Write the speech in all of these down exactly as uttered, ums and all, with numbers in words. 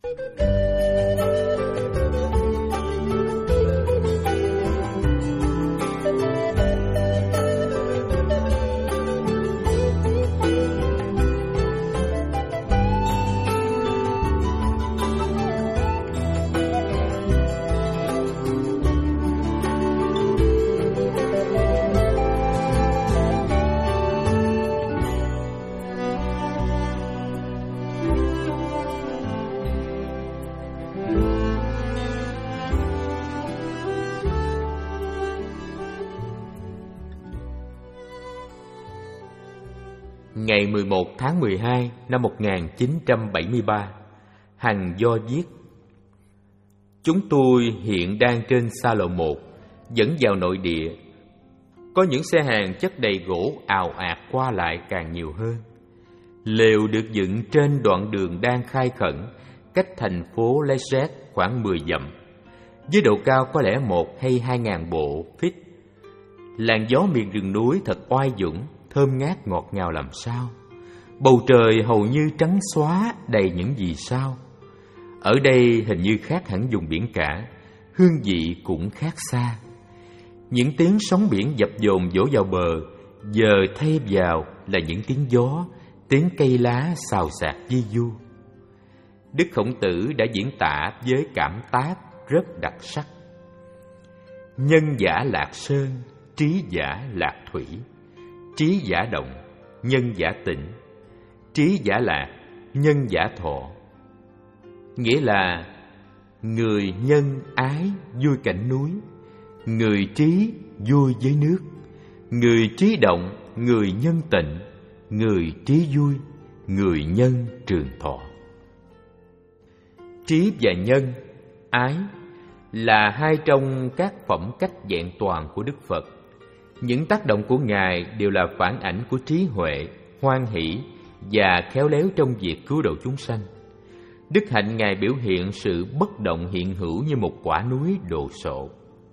Ngày mười một tháng mười hai năm một nghìn chín trăm bảy mươi ba, Hằng do viết: Chúng tôi hiện đang trên xa lộ một, dẫn vào nội địa. Có những xe hàng chất đầy gỗ ào ạt qua lại càng nhiều hơn. Lều được dựng trên đoạn đường đang khai khẩn, cách thành phố Leicester khoảng mười dặm, với độ cao có lẽ một hay hai ngàn bộ feet. Làn gió miền rừng núi thật oai dũng, thơm ngát ngọt ngào làm sao. Bầu trời hầu như trắng xóa, đầy những vì sao. Ở đây hình như khác hẳn vùng biển cả, hương vị cũng khác xa. Những tiếng sóng biển dập dồn vỗ vào bờ, giờ thay vào là những tiếng gió, tiếng cây lá xào xạc vi vu. Đức Khổng Tử đã diễn tả với cảm tác rất đặc sắc: nhân giả lạc sơn, trí giả lạc thủy. Trí giả động, nhân giả tĩnh. Trí giả lạc, nhân giả thọ. Nghĩa là người nhân ái vui cảnh núi, người trí vui với nước, người trí động, người nhân tịnh, người trí vui, người nhân trường thọ. Trí và nhân, ái là hai trong các phẩm cách vẹn toàn của Đức Phật. Những tác động của Ngài đều là phản ảnh của trí huệ, hoan hỷ và khéo léo trong việc cứu độ chúng sanh. Đức hạnh Ngài biểu hiện sự bất động hiện hữu như một quả núi đồ sộ.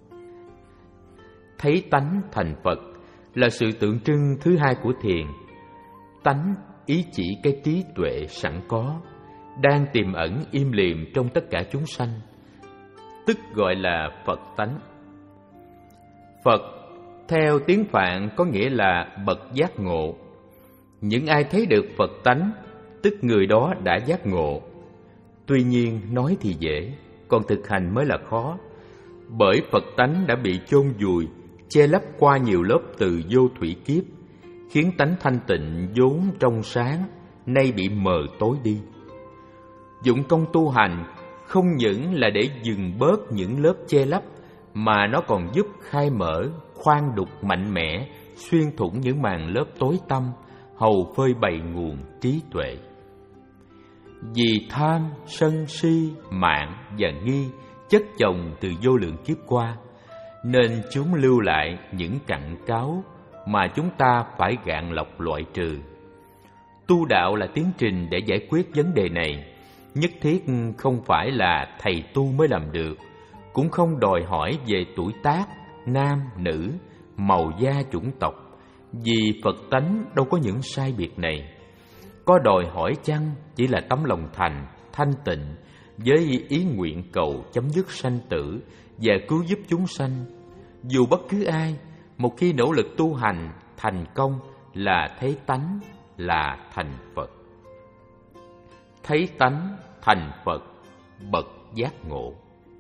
Thấy tánh thành Phật là sự tượng trưng thứ hai của thiền. Tánh ý chỉ cái trí tuệ sẵn có, đang tiềm ẩn im lìm trong tất cả chúng sanh, tức gọi là Phật tánh. Phật theo tiếng Phạn có nghĩa là bậc giác ngộ. Những ai thấy được Phật tánh, tức người đó đã giác ngộ. Tuy nhiên nói thì dễ, còn thực hành mới là khó. Bởi Phật tánh đã bị chôn vùi, che lấp qua nhiều lớp từ vô thủy kiếp, khiến tánh thanh tịnh vốn trong sáng nay bị mờ tối đi. Dụng công tu hành không những là để dừng bớt những lớp che lấp, mà nó còn giúp khai mở, khoan đục mạnh mẽ, xuyên thủng những màn lớp tối tăm, hầu phơi bày nguồn trí tuệ. Vì tham, sân si, mạn và nghi chất chồng từ vô lượng kiếp qua, nên chúng lưu lại những cặn cáo mà chúng ta phải gạn lọc loại trừ. Tu đạo là tiến trình để giải quyết vấn đề này, nhất thiết không phải là thầy tu mới làm được, cũng không đòi hỏi về tuổi tác, nam, nữ, màu da, chủng tộc, vì Phật tánh đâu có những sai biệt này. Có đòi hỏi chăng chỉ là tấm lòng thành, thanh tịnh, với ý nguyện cầu chấm dứt sanh tử và cứu giúp chúng sanh. Dù bất cứ ai, một khi nỗ lực tu hành, thành công là thấy tánh, là thành Phật. Thấy tánh, thành Phật, bậc giác ngộ.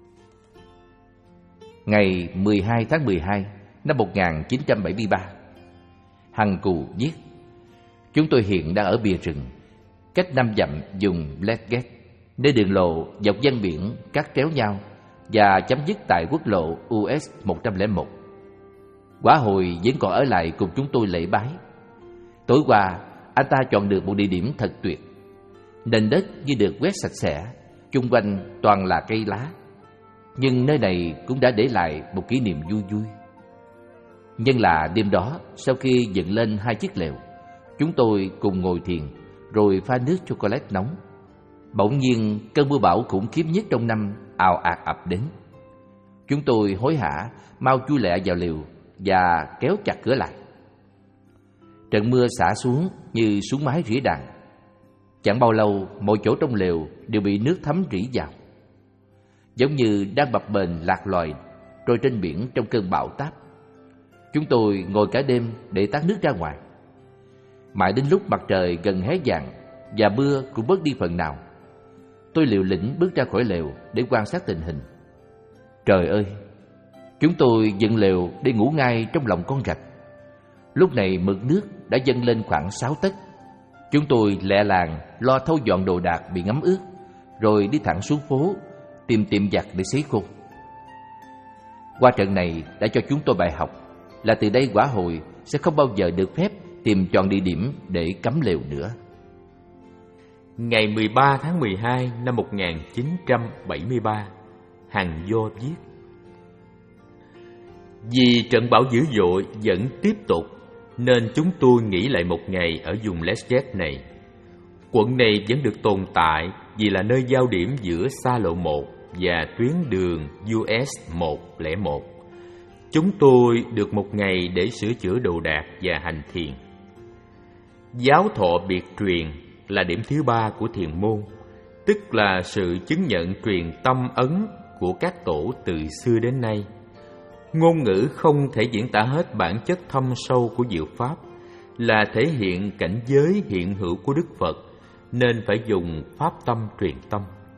Ngày mười hai tháng mười hai năm một nghìn chín trăm bảy mươi ba, Hằng Cù viết: Chúng tôi hiện đang ở bìa rừng, cách năm dặm vùng Blackgate, nơi đường lộ dọc ven biển cắt kéo nhau và chấm dứt tại quốc lộ U S một không một. Quả hồi vẫn còn ở lại cùng chúng tôi lễ bái. Tối qua, anh ta chọn được một địa điểm thật tuyệt. Nền đất như được quét sạch sẽ, chung quanh toàn là cây lá. Nhưng nơi này cũng đã để lại một kỷ niệm vui vui. Nhưng là đêm đó, sau khi dựng lên hai chiếc lều, chúng tôi cùng ngồi thiền, rồi pha nước chocolate nóng. Bỗng nhiên, cơn mưa bão khủng khiếp nhất trong năm ào ạt ập đến. Chúng tôi hối hả mau chui lẹ vào lều và kéo chặt cửa lại. Trận mưa xả xuống như xuống mái rỉa đàn. Chẳng bao lâu, mọi chỗ trong lều đều bị nước thấm rỉ vào, giống như đang bập bềnh lạc loài trôi trên biển trong cơn bão táp. Chúng tôi ngồi cả đêm để tát nước ra ngoài. Mãi đến lúc mặt trời gần hé vàng và mưa cũng bớt đi phần nào, tôi liều lĩnh bước ra khỏi lều để quan sát tình hình. Trời ơi! Chúng tôi dựng lều để ngủ ngay trong lòng con rạch. Lúc này mực nước đã dâng lên khoảng sáu tấc. Chúng tôi lẹ làng lo thâu dọn đồ đạc bị ngấm ướt, rồi đi thẳng xuống phố tìm tiệm giặt để sấy khô. Qua trận này đã cho chúng tôi bài học là từ đây quả hồi sẽ không bao giờ được phép tìm chọn địa điểm để cắm lều nữa. Ngày mười ba tháng mười hai năm một nghìn chín trăm bảy mươi ba, Hằng Do viết: Vì trận bão dữ dội vẫn tiếp tục, nên chúng tôi nghỉ lại một ngày ở vùng Lesgate này. Quận này vẫn được tồn tại vì là nơi giao điểm giữa xa lộ một và tuyến đường u ét một không một. Chúng tôi được một ngày để sửa chữa đồ đạc và hành thiền. Giáo thọ biệt truyền là điểm thứ ba của thiền môn, tức là sự chứng nhận truyền tâm ấn của các tổ từ xưa đến nay. Ngôn ngữ không thể diễn tả hết bản chất thâm sâu của diệu pháp, là thể hiện cảnh giới hiện hữu của Đức Phật, nên phải dùng pháp tâm truyền tâm.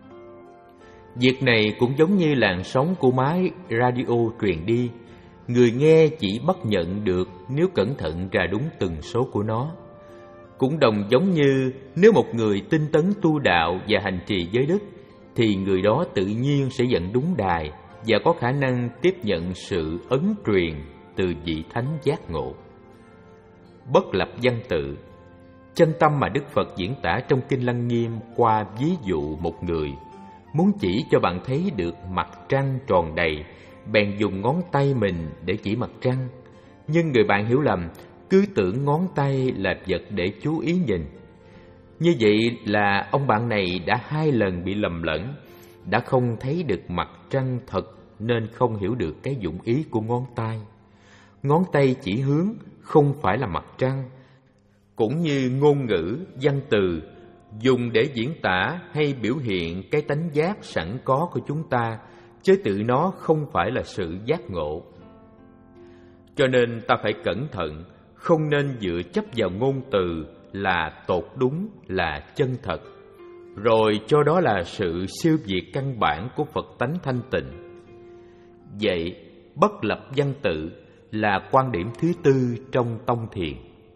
Việc này cũng giống như làn sóng của máy radio truyền đi, người nghe chỉ bắt nhận được nếu cẩn thận ra đúng tần số của nó. Cũng đồng giống như nếu một người tinh tấn tu đạo và hành trì giới đức, thì người đó tự nhiên sẽ dẫn đúng đài và có khả năng tiếp nhận sự ấn truyền từ vị thánh giác ngộ. Bất lập văn tự, chân tâm mà Đức Phật diễn tả trong Kinh Lăng Nghiêm qua ví dụ một người muốn chỉ cho bạn thấy được mặt trăng tròn đầy, bèn dùng ngón tay mình để chỉ mặt trăng. Nhưng người bạn hiểu lầm, cứ tưởng ngón tay là vật để chú ý nhìn. Như vậy là ông bạn này đã hai lần bị lầm lẫn, đã không thấy được mặt trăng thật nên không hiểu được cái dụng ý của ngón tay. Ngón tay chỉ hướng không phải là mặt trăng, cũng như ngôn ngữ, văn từ dùng để diễn tả hay biểu hiện cái tánh giác sẵn có của chúng ta, chứ tự nó không phải là sự giác ngộ. Cho nên ta phải cẩn thận, không nên dựa chấp vào ngôn từ là tột đúng, là chân thật, rồi cho đó là sự siêu việt căn bản của Phật tánh thanh tịnh. Vậy, bất lập văn tự là quan điểm thứ tư trong tông thiền.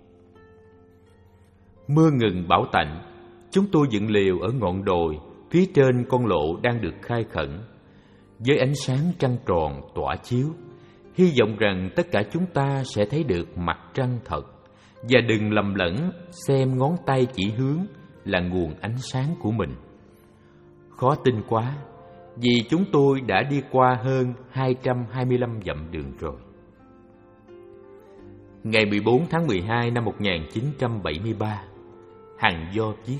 Mưa ngừng bão tạnh, chúng tôi dựng lều ở ngọn đồi, phía trên con lộ đang được khai khẩn. Với ánh sáng trăng tròn tỏa chiếu, hy vọng rằng tất cả chúng ta sẽ thấy được mặt trăng thật, và đừng lầm lẫn xem ngón tay chỉ hướng là nguồn ánh sáng của mình. Khó tin quá, vì chúng tôi đã đi qua hơn hai trăm hai mươi lăm dặm đường rồi. Ngày mười bốn tháng mười hai năm một nghìn chín trăm bảy mươi ba, Hằng Do viết: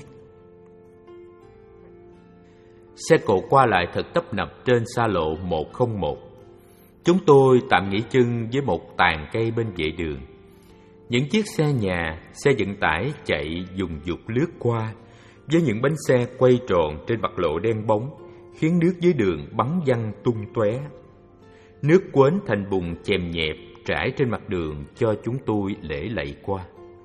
Xe cộ qua lại thật tấp nập trên xa lộ một không một. Chúng tôi tạm nghỉ chân với một tàn cây bên vệ đường. Những chiếc xe nhà, xe vận tải chạy dùng dục lướt qua, với những bánh xe quay tròn trên mặt lộ đen bóng, khiến nước dưới đường bắn văng tung tóe. Nước quến thành bùn chèm nhẹp trải trên mặt đường cho chúng tôi lễ lạy qua.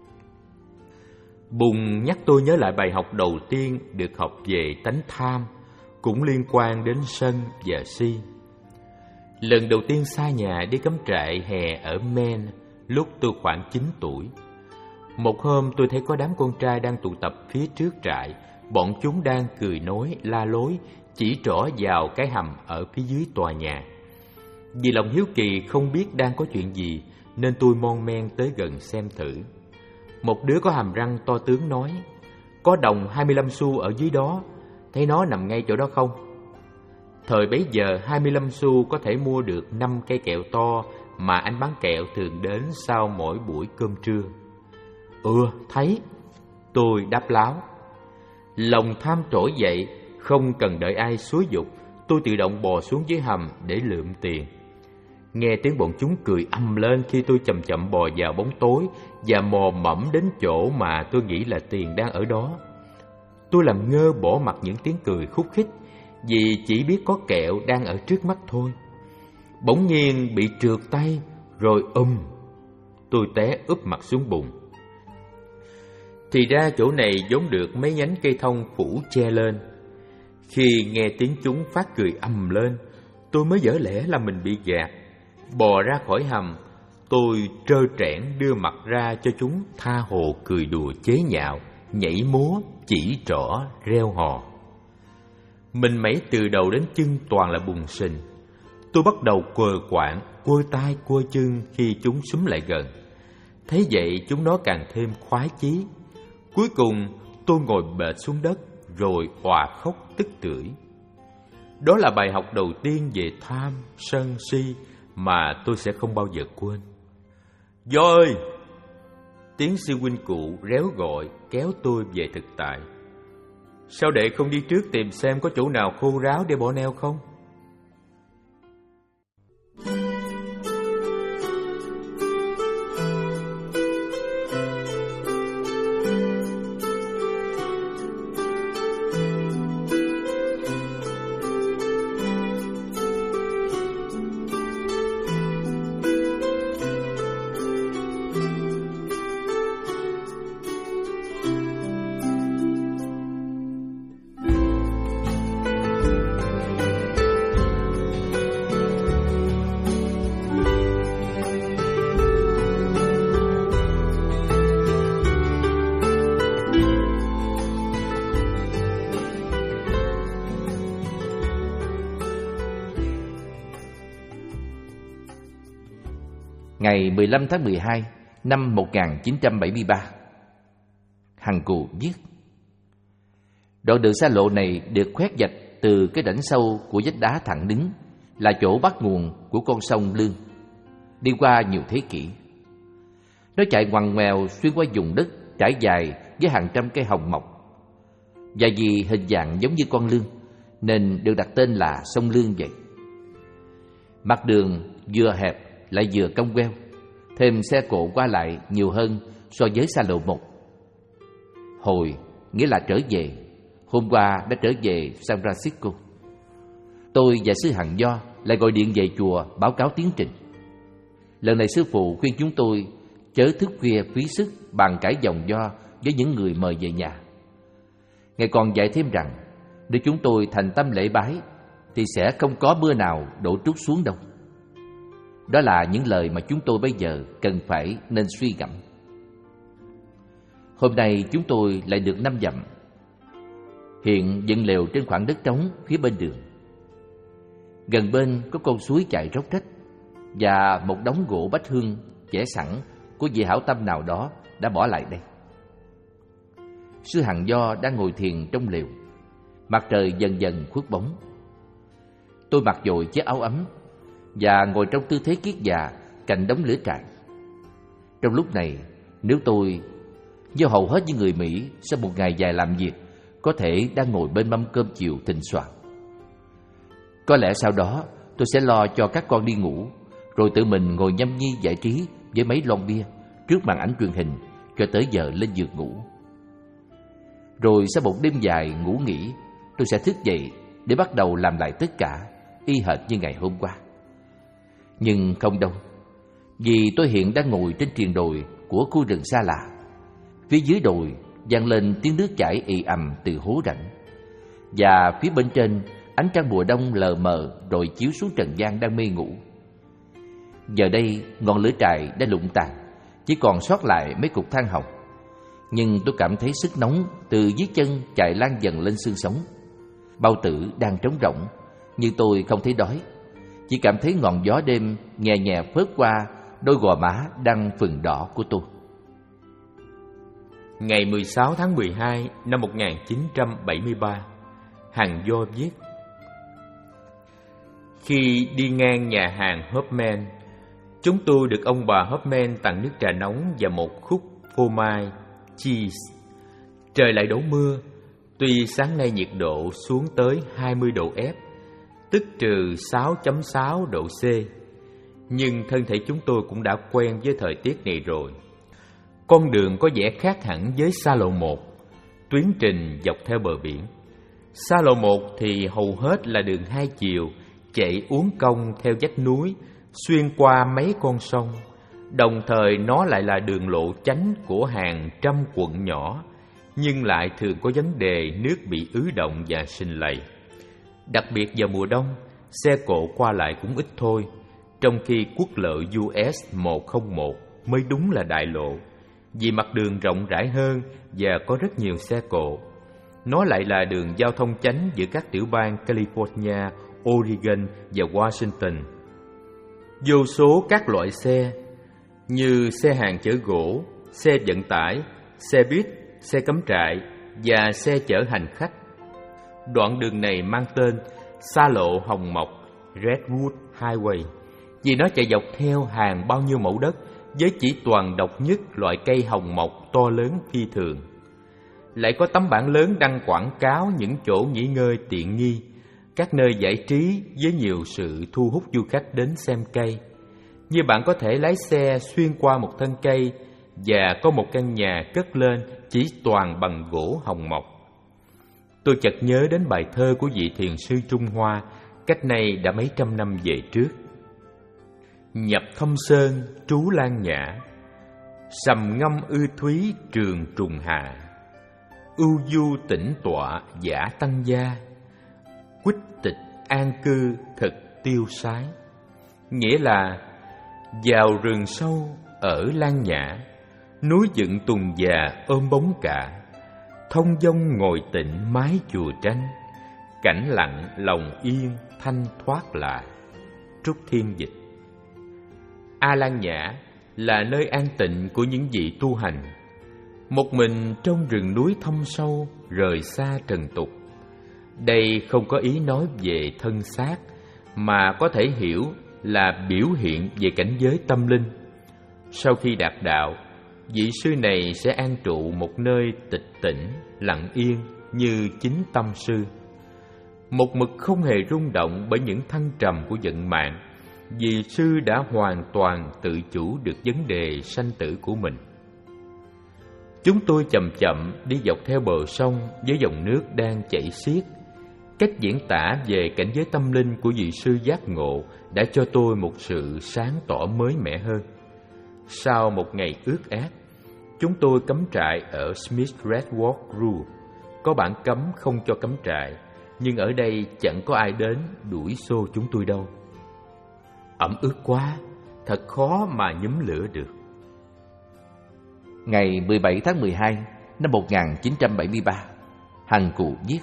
Bùn nhắc tôi nhớ lại bài học đầu tiên được học về tánh tham, cũng liên quan đến sân và si. Lần đầu tiên xa nhà đi cắm trại hè ở Maine, lúc tôi khoảng chín tuổi. Một hôm tôi thấy có đám con trai đang tụ tập phía trước trại. Bọn chúng đang cười nói, la lối, chỉ trỏ vào cái hầm ở phía dưới tòa nhà. Vì lòng hiếu kỳ không biết đang có chuyện gì, nên tôi mon men tới gần xem thử. Một đứa có hàm răng to tướng nói: Có đồng hai mươi lăm xu ở dưới đó, thấy nó nằm ngay chỗ đó không? Thời bấy giờ hai mươi lăm xu có thể mua được năm cây kẹo to mà anh bán kẹo thường đến sau mỗi buổi cơm trưa. Ừ, thấy. Tôi đáp láo. Lòng tham trỗi dậy, không cần đợi ai xúi giục, tôi tự động bò xuống dưới hầm để lượm tiền. Nghe tiếng bọn chúng cười ầm lên khi tôi chậm chậm bò vào bóng tối và mò mẫm đến chỗ mà tôi nghĩ là tiền đang ở đó. Tôi làm ngơ bỏ mặc những tiếng cười khúc khích, vì chỉ biết có kẹo đang ở trước mắt thôi. Bỗng nhiên bị trượt tay, rồi ùm, tôi té úp mặt xuống bùn. Thì ra chỗ này vốn được mấy nhánh cây thông phủ che lên. Khi nghe tiếng chúng phát cười ầm lên, tôi mới vỡ lẽ là mình bị gạt. Bò ra khỏi hầm, tôi trơ trẽn đưa mặt ra cho chúng tha hồ cười đùa chế nhạo, nhảy múa, chỉ trỏ, reo hò. Mình mẩy từ đầu đến chân toàn là bùn sình. Tôi bắt đầu quờ quạng, quơ tay quơ chân khi chúng xúm lại gần. Thế vậy chúng nó càng thêm khoái chí. Cuối cùng tôi ngồi bệt xuống đất rồi òa khóc tức tưởi. Đó là bài học đầu tiên về tham, sân, si mà tôi sẽ không bao giờ quên. Do ơi! Tiếng sư huynh cụ réo gọi kéo tôi về thực tại. Sao đệ không đi trước tìm xem có chỗ nào khô ráo để bỏ neo không? Ngày mười lăm tháng mười hai năm một nghìn chín trăm bảy mươi ba. Hằng Cù viết: đoạn đường xa lộ này được khoét vạch từ cái đỉnh sâu của vách đá thẳng đứng, là chỗ bắt nguồn của con sông Lương, đi qua nhiều thế kỷ. Nó chạy ngoằn ngoèo xuyên qua vùng đất trải dài với hàng trăm cây hồng mọc, và vì hình dạng giống như con lương nên được đặt tên là sông Lương vậy. Mặt đường vừa hẹp lại vừa cong queo, thêm xe cộ qua lại nhiều hơn so với xa lộ một. Hồi nghĩa là trở về, hôm qua đã trở về San Francisco. Tôi và sư Hằng Do lại gọi điện về chùa báo cáo tiến trình. Lần này sư phụ khuyên chúng tôi chớ thức khuya phí sức bàn cãi vòng vo với những người mời về nhà. Ngài còn dạy thêm rằng nếu chúng tôi thành tâm lễ bái thì sẽ không có mưa nào đổ trút xuống đâu. Đó là những lời mà chúng tôi bây giờ cần phải nên suy gẫm. Hôm nay chúng tôi lại được năm dặm. Hiện dựng lều trên khoảng đất trống phía bên đường. Gần bên có con suối chảy róc rách và một đống gỗ bách hương vẽ sẵn của vị hảo tâm nào đó đã bỏ lại đây. Sư Hằng Do đang ngồi thiền trong lều. Mặt trời dần dần khuất bóng. Tôi mặc dội chiếc áo ấm và ngồi trong tư thế kiết già cạnh đống lửa trại. Trong lúc này, nếu tôi, như hầu hết những người Mỹ sau một ngày dài làm việc, có thể đang ngồi bên mâm cơm chiều thịnh soạn, có lẽ sau đó tôi sẽ lo cho các con đi ngủ, rồi tự mình ngồi nhâm nhi giải trí với mấy lon bia trước màn ảnh truyền hình cho tới giờ lên giường ngủ. Rồi sau một đêm dài ngủ nghỉ, tôi sẽ thức dậy để bắt đầu làm lại tất cả y hệt như ngày hôm qua. Nhưng không đâu, vì tôi hiện đang ngồi trên triền đồi của khu rừng xa lạ. Phía dưới đồi vang lên tiếng nước chảy ì ầm từ hố rãnh, và phía bên trên ánh trăng mùa đông lờ mờ rồi chiếu xuống trần gian đang mê ngủ. Giờ đây ngọn lửa trại đã lụng tàn, chỉ còn sót lại mấy cục than hồng. Nhưng tôi cảm thấy sức nóng từ dưới chân chạy lan dần lên xương sống. Bao tử đang trống rỗng, nhưng tôi không thấy đói. Chỉ cảm thấy ngọn gió đêm nhẹ nhẹ phớt qua đôi gò má đang phừng đỏ của tôi. Ngày mười sáu tháng mười hai năm một nghìn chín trăm bảy mươi ba, Hằng Do viết: khi đi ngang nhà hàng Hopman, chúng tôi được ông bà Hopman tặng nước trà nóng và một khúc phô mai cheese. Trời lại đổ mưa, tuy sáng nay nhiệt độ xuống tới hai mươi độ F, tức trừ sáu phẩy sáu độ C, nhưng thân thể chúng tôi cũng đã quen với thời tiết này rồi. Con đường có vẻ khác hẳn với xa lộ một. tuyến trình dọc theo bờ biển. Xa lộ một thì hầu hết là đường hai chiều, chạy uốn cong theo vách núi, xuyên qua mấy con sông. Đồng thời nó lại là đường lộ chánh của hàng trăm quận nhỏ, nhưng lại thường có vấn đề nước bị ứ động và sình lầy. Đặc biệt vào mùa đông, xe cộ qua lại cũng ít thôi, trong khi quốc lộ U S một không một mới đúng là đại lộ, vì mặt đường rộng rãi hơn và có rất nhiều xe cộ. Nó lại là đường giao thông chánh giữa các tiểu bang California, Oregon và Washington. Vô số các loại xe như xe hàng chở gỗ, xe vận tải, xe buýt, xe cắm trại và xe chở hành khách. Đoạn đường này mang tên xa lộ Hồng Mộc Redwood Highway vì nó chạy dọc theo hàng bao nhiêu mẫu đất với chỉ toàn độc nhất loại cây hồng mộc to lớn phi thường. Lại có tấm bảng lớn đăng quảng cáo những chỗ nghỉ ngơi tiện nghi, các nơi giải trí với nhiều sự thu hút du khách đến xem cây. Như bạn có thể lái xe xuyên qua một thân cây và có một căn nhà cất lên chỉ toàn bằng gỗ hồng mộc. Tôi chợt nhớ đến bài thơ của vị thiền sư Trung Hoa cách nay đã mấy trăm năm về trước. Nhập thâm sơn trú lan nhã, sầm ngâm ư thúy trường trùng hà. Ưu du tĩnh tọa giả tăng gia, quýt tịch an cư thực tiêu sái. Nghĩa là vào rừng sâu ở lan nhã, núi dựng tùng già ôm bóng cả, thông dong ngồi tịnh mái chùa tranh, cảnh lặng lòng yên thanh thoát lạ. Trúc Thiên dịch. A Lan Nhã là nơi an tịnh của những vị tu hành, một mình trong rừng núi thâm sâu, rời xa trần tục. Đây không có ý nói về thân xác, mà có thể hiểu là biểu hiện về cảnh giới tâm linh. Sau khi đạt đạo, vị sư này sẽ an trụ một nơi tịch tĩnh, lặng yên như chính tâm sư, một mực không hề rung động bởi những thăng trầm của vận mạng, vì sư đã hoàn toàn tự chủ được vấn đề sanh tử của mình. Chúng tôi chậm chậm đi dọc theo bờ sông với dòng nước đang chảy xiết. Cách diễn tả về cảnh giới tâm linh của vị sư giác ngộ đã cho tôi một sự sáng tỏ mới mẻ hơn. Sau một ngày ướt át, chúng tôi cắm trại ở Smith Redwood Grove. Có bản cấm không cho cắm trại, nhưng ở đây chẳng có ai đến đuổi xô chúng tôi đâu. Ẩm ướt quá, thật khó mà nhúm lửa được. Ngày mười bảy tháng mười hai năm một nghìn chín trăm bảy mươi ba, Hằng Cụ viết: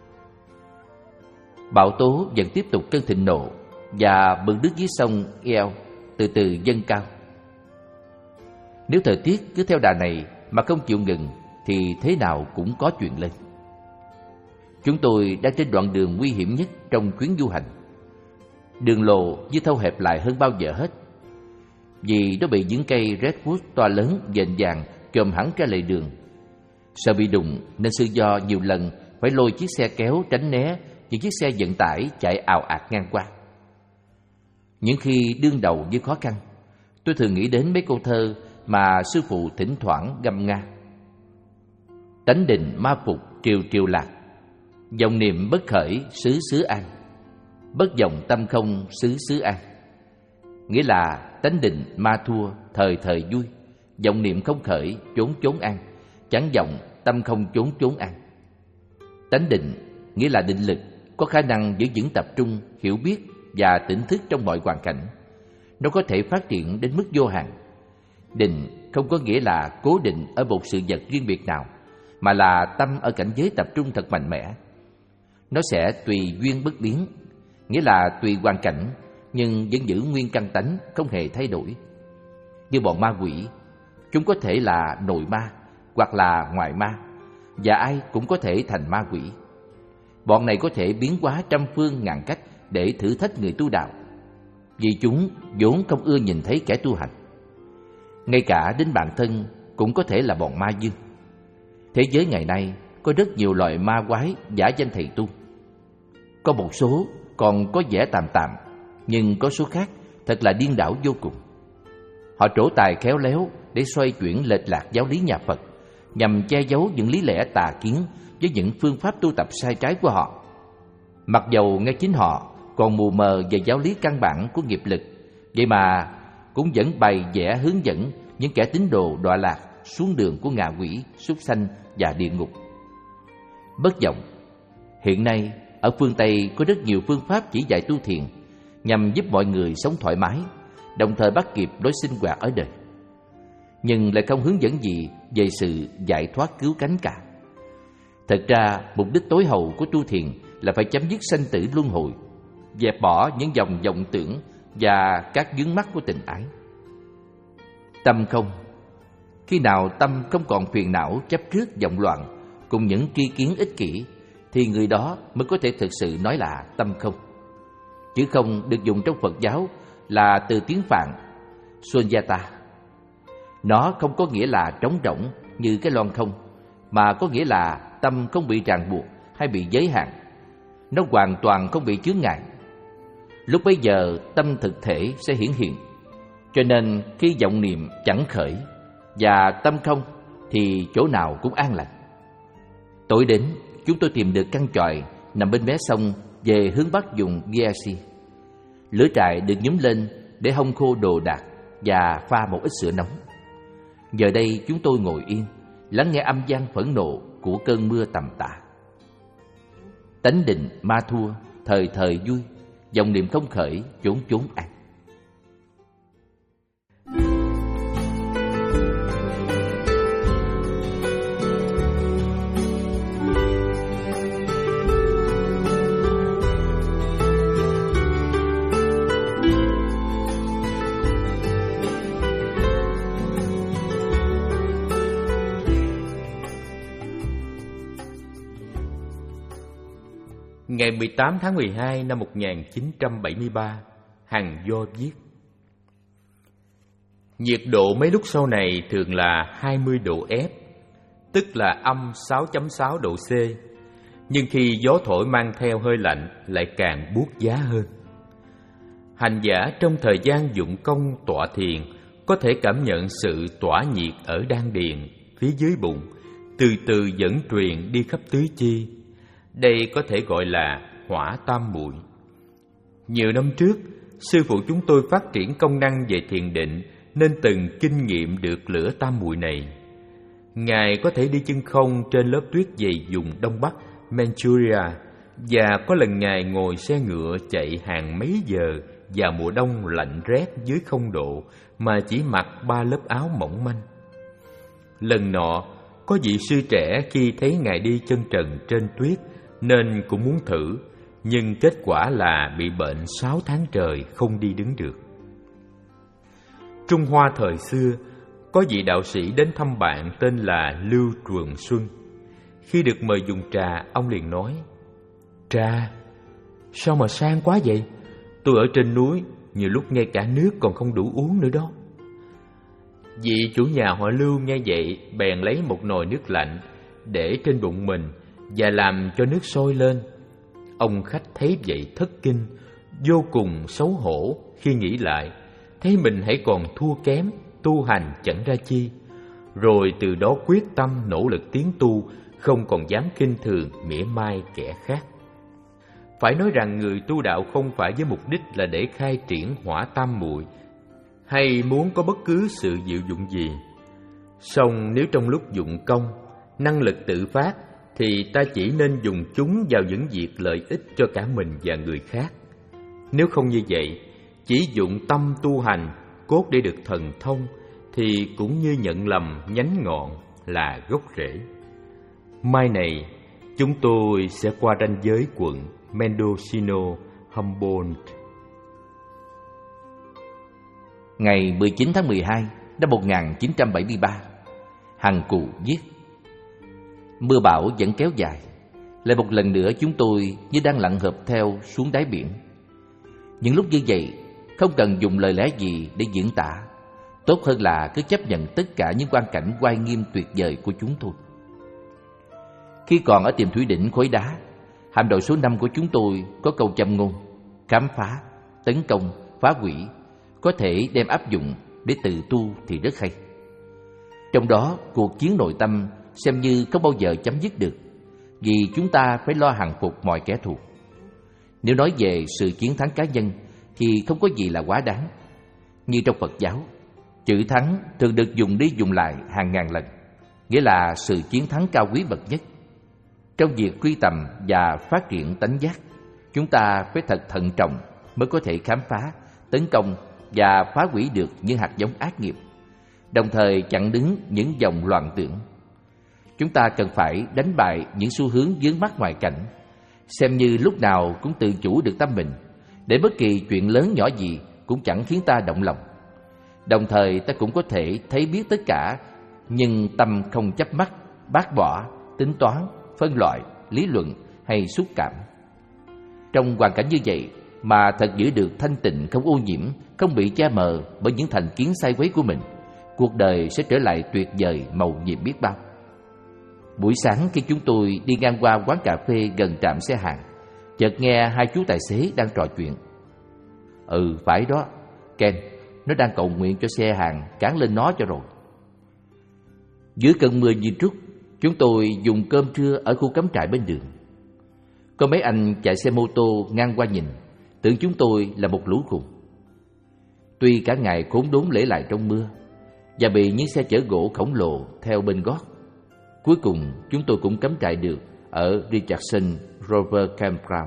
bão tố vẫn tiếp tục cơn thịnh nộ và mực nước dưới sông Eo từ từ dâng cao. Nếu thời tiết cứ theo đà này mà không chịu ngừng thì thế nào cũng có chuyện lên. Chúng tôi đang trên đoạn đường nguy hiểm nhất trong chuyến du hành. Đường lộ như thâu hẹp lại hơn bao giờ hết, vì nó bị những cây redwood to lớn vện vàng chồm hẳn ra lề đường. Sợ bị đụng nên sư do nhiều lần phải lôi chiếc xe kéo tránh né những chiếc xe vận tải chạy ào ạt ngang qua. Những khi đương đầu với khó khăn, tôi thường nghĩ đến mấy câu thơ mà sư phụ thỉnh thoảng ngâm nga: tánh định ma phục triều triều lạc, dòng niệm bất khởi xứ xứ an, bất vọng tâm không xứ xứ an. Nghĩa là tánh định ma thua thời thời vui, vọng niệm không khởi chốn chốn an, chẳng vọng tâm không chốn chốn an. Tánh định nghĩa là định lực, có khả năng giữ vững tập trung, hiểu biết và tỉnh thức trong mọi hoàn cảnh. Nó có thể phát triển đến mức vô hạn. Định không có nghĩa là cố định ở một sự vật riêng biệt nào, mà là tâm ở cảnh giới tập trung thật mạnh mẽ. Nó sẽ tùy duyên bất biến, nghĩa là tùy hoàn cảnh, nhưng vẫn giữ nguyên căn tánh, không hề thay đổi. Như bọn ma quỷ, chúng có thể là nội ma hoặc là ngoại ma, và ai cũng có thể thành ma quỷ. Bọn này có thể biến hóa trăm phương ngàn cách để thử thách người tu đạo, vì chúng vốn không ưa nhìn thấy kẻ tu hành. Ngay cả đến bản thân cũng có thể là bọn ma dương. Thế giới ngày nay có rất nhiều loại ma quái giả danh thầy tu. Có một số còn có vẻ tạm tạm, nhưng có số khác thật là điên đảo vô cùng. Họ trổ tài khéo léo để xoay chuyển lệch lạc giáo lý nhà Phật, nhằm che giấu những lý lẽ tà kiến với những phương pháp tu tập sai trái của họ. Mặc dầu ngay chính họ còn mù mờ về giáo lý căn bản của nghiệp lực, vậy mà cũng vẫn bày vẽ hướng dẫn những kẻ tín đồ đọa lạc xuống đường của ngạ quỷ, súc sanh và địa ngục. Bất vọng, hiện nay ở phương Tây có rất nhiều phương pháp chỉ dạy tu thiền nhằm giúp mọi người sống thoải mái, đồng thời bắt kịp lối sinh hoạt ở đời, nhưng lại không hướng dẫn gì về sự giải thoát cứu cánh cả. Thật ra, mục đích tối hậu của tu thiền là phải chấm dứt sanh tử luân hồi, dẹp bỏ những dòng vọng tưởng và các vướng mắc của tình ái. Tâm không. Khi nào tâm không còn phiền não, chấp trước, vọng loạn cùng những tri kiến ích kỷ, thì người đó mới có thể thực sự nói là tâm không. Chữ không được dùng trong Phật giáo là từ tiếng Phạn Sunyata. Nó không có nghĩa là trống rỗng như cái loan không, mà có nghĩa là tâm không bị ràng buộc hay bị giới hạn. Nó hoàn toàn không bị chướng ngại. Lúc bấy giờ tâm thực thể sẽ hiển hiện. Cho nên khi vọng niệm chẳng khởi và tâm không thì chỗ nào cũng an lành. Tối đến, chúng tôi tìm được căn chòi nằm bên mé sông về hướng bắc vùng Gyasi. Lửa trại được nhúm lên để hong khô đồ đạc và pha một ít sữa nóng. Giờ đây chúng tôi ngồi yên, lắng nghe âm vang phẫn nộ của cơn mưa tầm tã. Tánh định ma thua, thời thời vui, vọng niệm không khởi, chốn chốn an. Ngày mười tám tháng mười hai năm một nghìn chín trăm bảy mươi ba, Hằng Do viết: nhiệt độ mấy lúc sau này thường là hai mươi độ F, tức là âm sáu chấm sáu độ C, nhưng khi gió thổi mang theo hơi lạnh lại càng buốt giá hơn. Hành giả trong thời gian dụng công tọa thiền có thể cảm nhận sự tỏa nhiệt ở đan điền, phía dưới bụng, từ từ dẫn truyền đi khắp tứ chi. Đây có thể gọi là hỏa tam muội. Nhiều năm trước, sư phụ chúng tôi phát triển công năng về thiền định nên từng kinh nghiệm được lửa tam muội này. Ngài có thể đi chân không trên lớp tuyết dày vùng Đông Bắc Manchuria, và có lần Ngài ngồi xe ngựa chạy hàng mấy giờ vào mùa đông lạnh rét dưới không độ mà chỉ mặc ba lớp áo mỏng manh. Lần nọ, có vị sư trẻ khi thấy Ngài đi chân trần trên tuyết nên cũng muốn thử, nhưng kết quả là bị bệnh sáu tháng trời không đi đứng được. Trung Hoa thời xưa, có vị đạo sĩ đến thăm bạn tên là Lưu Trường Xuân. Khi được mời dùng trà, ông liền nói: "Trà? Sao mà sang quá vậy? Tôi ở trên núi, nhiều lúc ngay cả nước còn không đủ uống nữa đó." Vị chủ nhà họ Lưu nghe vậy bèn lấy một nồi nước lạnh để trên bụng mình và làm cho nước sôi lên. Ông khách thấy vậy thất kinh, vô cùng xấu hổ khi nghĩ lại, thấy mình hãy còn thua kém, tu hành chẳng ra chi. Rồi từ đó quyết tâm nỗ lực tiến tu, không còn dám khinh thường mỉa mai kẻ khác. Phải nói rằng người tu đạo không phải với mục đích là để khai triển hỏa tam muội hay muốn có bất cứ sự diệu dụng gì. Song nếu trong lúc dụng công, năng lực tự phát, thì ta chỉ nên dùng chúng vào những việc lợi ích cho cả mình và người khác. Nếu không như vậy, chỉ dụng tâm tu hành cốt để được thần thông, thì cũng như nhận lầm nhánh ngọn là gốc rễ. Mai này, chúng tôi sẽ qua ranh giới quận Mendocino, Humboldt. Ngày mười chín tháng mười hai năm một nghìn chín trăm bảy mươi ba, Hằng Cù viết: mưa bão vẫn kéo dài. Lại một lần nữa chúng tôi như đang lặn hợp theo xuống đáy biển. Những lúc như vậy, không cần dùng lời lẽ gì để diễn tả. Tốt hơn là cứ chấp nhận tất cả những quang cảnh oai nghiêm tuyệt vời của chúng tôi. Khi còn ở Tiềm Thủy Đỉnh Khối Đá, hạm đội số năm của chúng tôi có câu châm ngôn: khám phá, tấn công, phá hủy, có thể đem áp dụng để tự tu thì rất hay. Trong đó, cuộc chiến nội tâm xem như không bao giờ chấm dứt được, vì chúng ta phải lo hàng phục mọi kẻ thù. Nếu nói về sự chiến thắng cá nhân thì không có gì là quá đáng. Như trong Phật giáo, chữ thắng thường được dùng đi dùng lại hàng ngàn lần, nghĩa là sự chiến thắng cao quý bậc nhất. Trong việc truy tầm và phát triển tánh giác, chúng ta phải thật thận trọng mới có thể khám phá, tấn công và phá hủy được những hạt giống ác nghiệp, đồng thời chặn đứng những dòng loạn tưởng. Chúng ta cần phải đánh bại những xu hướng vướng mắc ngoại cảnh, xem như lúc nào cũng tự chủ được tâm mình, để bất kỳ chuyện lớn nhỏ gì cũng chẳng khiến ta động lòng. Đồng thời ta cũng có thể thấy biết tất cả, nhưng tâm không chấp mắc, bác bỏ, tính toán, phân loại, lý luận hay xúc cảm. Trong hoàn cảnh như vậy mà thật giữ được thanh tịnh, không ô nhiễm, không bị che mờ bởi những thành kiến sai quấy của mình, cuộc đời sẽ trở lại tuyệt vời, mầu nhiệm biết bao. Buổi sáng khi chúng tôi đi ngang qua quán cà phê gần trạm xe hàng, chợt nghe hai chú tài xế đang trò chuyện. Ừ, phải đó, Ken, nó đang cầu nguyện cho xe hàng cán lên nó cho rồi. Dưới cơn mưa như trút, chúng tôi dùng cơm trưa ở khu cắm trại bên đường. Có mấy anh chạy xe mô tô ngang qua nhìn, tưởng chúng tôi là một lũ khùng. Tuy cả ngày khốn đốn lễ lại trong mưa và bị những xe chở gỗ khổng lồ theo bên gót, cuối cùng chúng tôi cũng cắm trại được ở Richardson Rover Campground.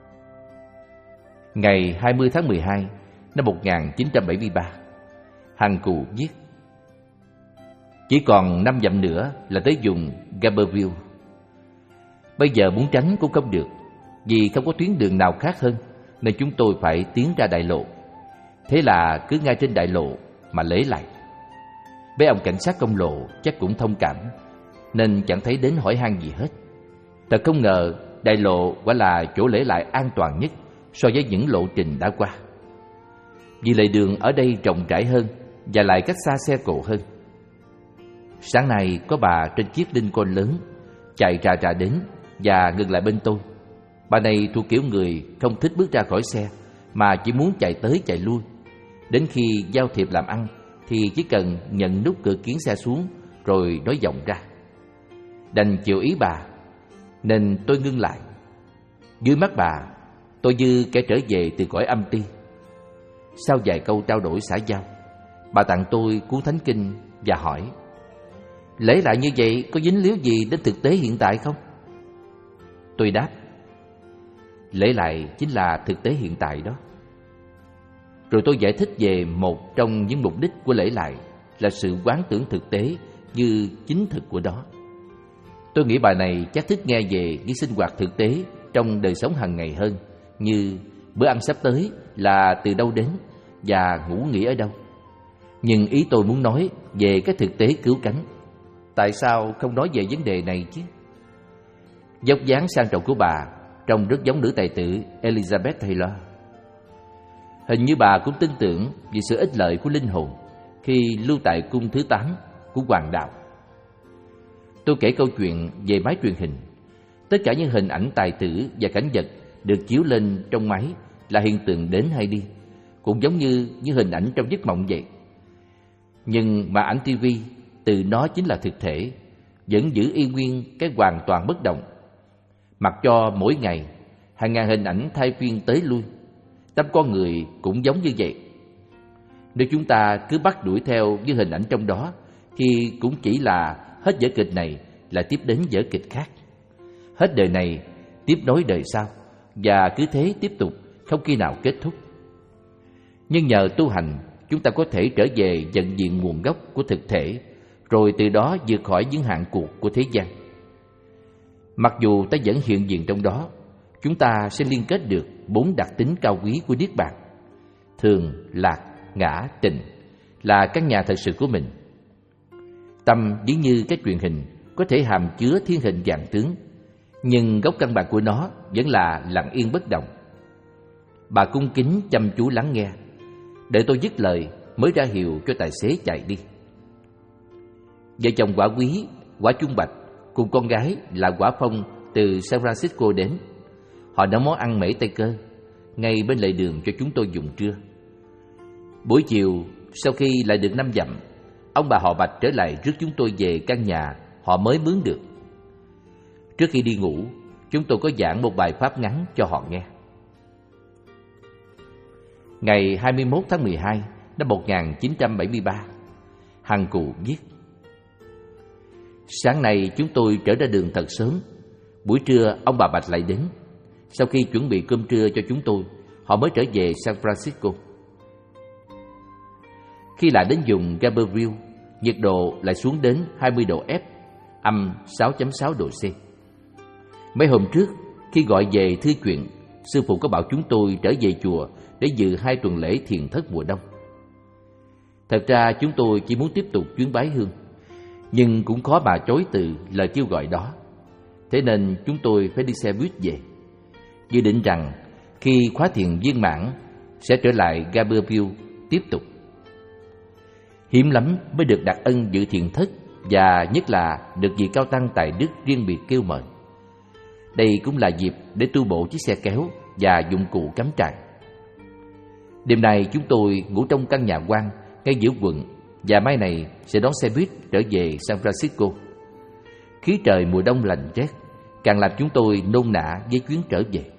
Ngày hai mươi tháng mười hai năm một nghìn chín trăm bảy mươi ba, Hằng Cù viết: chỉ còn năm dặm nữa là tới vùng Garberville. Bây giờ muốn tránh cũng không được, vì không có tuyến đường nào khác hơn, nên chúng tôi phải tiến ra đại lộ. Thế là cứ ngay trên đại lộ mà lễ lại. Mấy ông cảnh sát công lộ chắc cũng thông cảm, nên chẳng thấy đến hỏi han gì hết. Thật không ngờ đại lộ quả là chỗ lễ lại an toàn nhất so với những lộ trình đã qua. Vì lề đường ở đây rộng rãi hơn và lại cách xa xe cộ hơn. Sáng nay có bà trên chiếc Lincoln lớn chạy rà rà đến và ngừng lại bên tôi. Bà này thuộc kiểu người không thích bước ra khỏi xe, mà chỉ muốn chạy tới chạy lui. Đến khi giao thiệp làm ăn thì chỉ cần nhận nút cửa kiến xe xuống rồi nói giọng ra. Đành chịu ý bà, nên tôi ngưng lại. Dưới mắt bà, tôi như kẻ trở về từ cõi âm ti. Sau vài câu trao đổi xã giao, bà tặng tôi cuốn thánh kinh và hỏi: lễ lại như vậy có dính líu gì đến thực tế hiện tại không? Tôi đáp: lễ lại chính là thực tế hiện tại đó. Rồi tôi giải thích về một trong những mục đích của lễ lại là sự quán tưởng thực tế như chính thực của đó. Tôi nghĩ bà này chắc thích nghe về những sinh hoạt thực tế trong đời sống hàng ngày hơn, như bữa ăn sắp tới là từ đâu đến và ngủ nghỉ ở đâu. Nhưng ý tôi muốn nói về cái thực tế cứu cánh. Tại sao không nói về vấn đề này chứ? Dốc dáng sang trọng của bà trông rất giống nữ tài tử Elizabeth Taylor. Hình như bà cũng tin tưởng vì sự ích lợi của linh hồn khi lưu tại cung thứ tám của hoàng đạo. Tôi kể câu chuyện về máy truyền hình. Tất cả những hình ảnh tài tử và cảnh vật được chiếu lên trong máy là hiện tượng đến hay đi, cũng giống như những hình ảnh trong giấc mộng vậy. Nhưng mà ảnh ti vi từ nó chính là thực thể, vẫn giữ y nguyên cái hoàn toàn bất động. Mặc cho mỗi ngày hàng ngàn hình ảnh thay phiên tới lui, tâm con người cũng giống như vậy. Nếu chúng ta cứ bắt đuổi theo những hình ảnh trong đó thì cũng chỉ là hết vở kịch này là tiếp đến vở kịch khác, hết đời này tiếp nối đời sau, và cứ thế tiếp tục không khi nào kết thúc. Nhưng nhờ tu hành, chúng ta có thể trở về nhận diện nguồn gốc của thực thể, rồi từ đó vượt khỏi những hạn cuộc của thế gian. Mặc dù ta vẫn hiện diện trong đó, chúng ta sẽ liên kết được bốn đặc tính cao quý của Niết Bàn: thường, lạc, ngã, tịnh, là căn nhà thật sự của mình. Tâm giống như cái truyền hình có thể hàm chứa thiên hình vạn tướng, nhưng gốc căn bản của nó vẫn là lặng yên bất động. Bà cung kính chăm chú lắng nghe, đợi tôi dứt lời mới ra hiệu cho tài xế chạy đi. Vợ chồng Quả Quý, Quả Trung Bạch cùng con gái là Quả Phong từ San Francisco đến. Họ nấu món ăn mễ Tây Cơ ngay bên lề đường cho chúng tôi dùng trưa. Buổi chiều, sau khi lại được năm dặm, ông bà họ Bạch trở lại rước chúng tôi về căn nhà họ mới mướn được. Trước khi đi ngủ, chúng tôi có giảng một bài pháp ngắn cho họ nghe. Ngày hai mươi mốt tháng mười hai năm một nghìn chín trăm bảy mươi ba, Hằng Cù viết: Sáng nay chúng tôi trở ra đường thật sớm. Buổi trưa ông bà Bạch lại đến. Sau khi chuẩn bị cơm trưa cho chúng tôi, họ mới trở về San Francisco. Khi lại đến vùng Gaberville, nhiệt độ lại xuống đến hai mươi độ F, âm sáu phẩy sáu độ C. Mấy hôm trước, khi gọi về thư chuyện, sư phụ có bảo chúng tôi trở về chùa để dự hai tuần lễ thiền thất mùa đông. Thật ra chúng tôi chỉ muốn tiếp tục chuyến bái hương, nhưng cũng khó mà chối từ lời kêu gọi đó. Thế nên chúng tôi phải đi xe buýt về, dự định rằng khi khóa thiền viên mãn sẽ trở lại Gaberville tiếp tục. Hiếm lắm mới được đặc ân dự thiền thất, và nhất là được vị cao tăng tài đức riêng biệt kêu mời. Đây cũng là dịp để tu bổ chiếc xe kéo và dụng cụ cắm trại. Đêm nay chúng tôi ngủ trong căn nhà hoang ngay giữa quận, và mai này sẽ đón xe buýt trở về San Francisco. Khí trời mùa đông lạnh rét càng làm chúng tôi nôn nã với chuyến trở về.